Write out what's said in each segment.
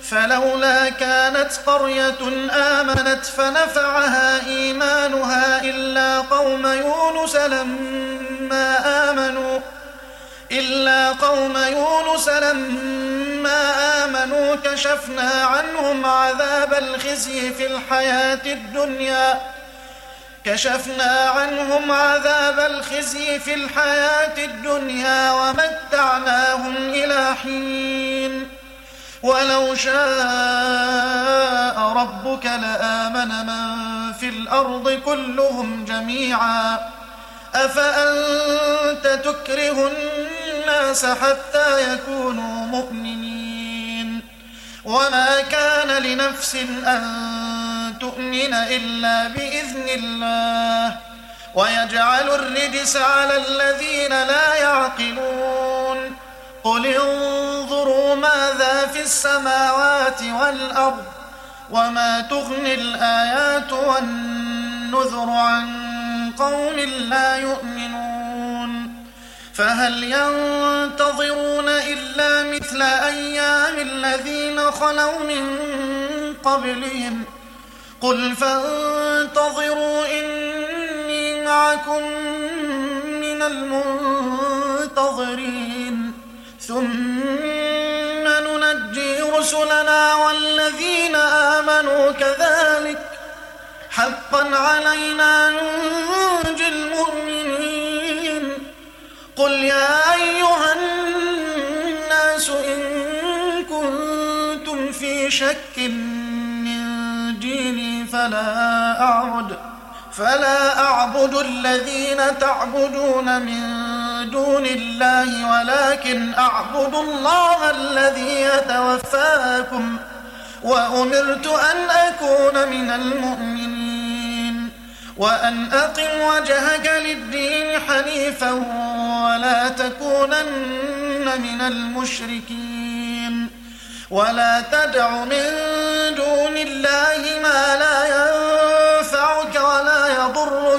فلولا كانت قرية آمنت فنفعها إيمانها إلا قوم يونس لما آمنوا كشفنا عنهم عذاب الخزي في الحياة الدنيا ومتعناهم إلى حين ولو شاء ربك لآمن من في الأرض كلهم جميعا أفأنت تكره الناس حتى يكونوا مؤمنين وما كان لنفس أن تؤمن إلا بإذن الله ويجعل الرجس على الذين لا يعقلون قل انظروا ماذا في السماوات والأرض وما تغني الآيات والنذر عن قوم لا يؤمنون فهل ينتظرون إلا مثل أيام الذين خلوا من قبلهم قل فانتظروا إني معكم من المنتظرين ثم ننجي رسلنا والذين آمنوا كذلك حقا علينا ننجي المؤمنين قل يا أيها الناس إن كنتم في شك من ديني فلا أعبد الذين تعبدون من دون الله ولكن أعبد الله الذي يتوفاكم وأمرت أن أكون من المؤمنين وأن أقم وجهك للدين حنيفا ولا تكونن من المشركين ولا تدع من دون الله ما لا ينفعك ولا يضرك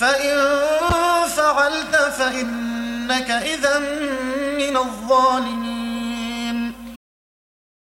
فإن فعلت فإنك إذا من الظالمين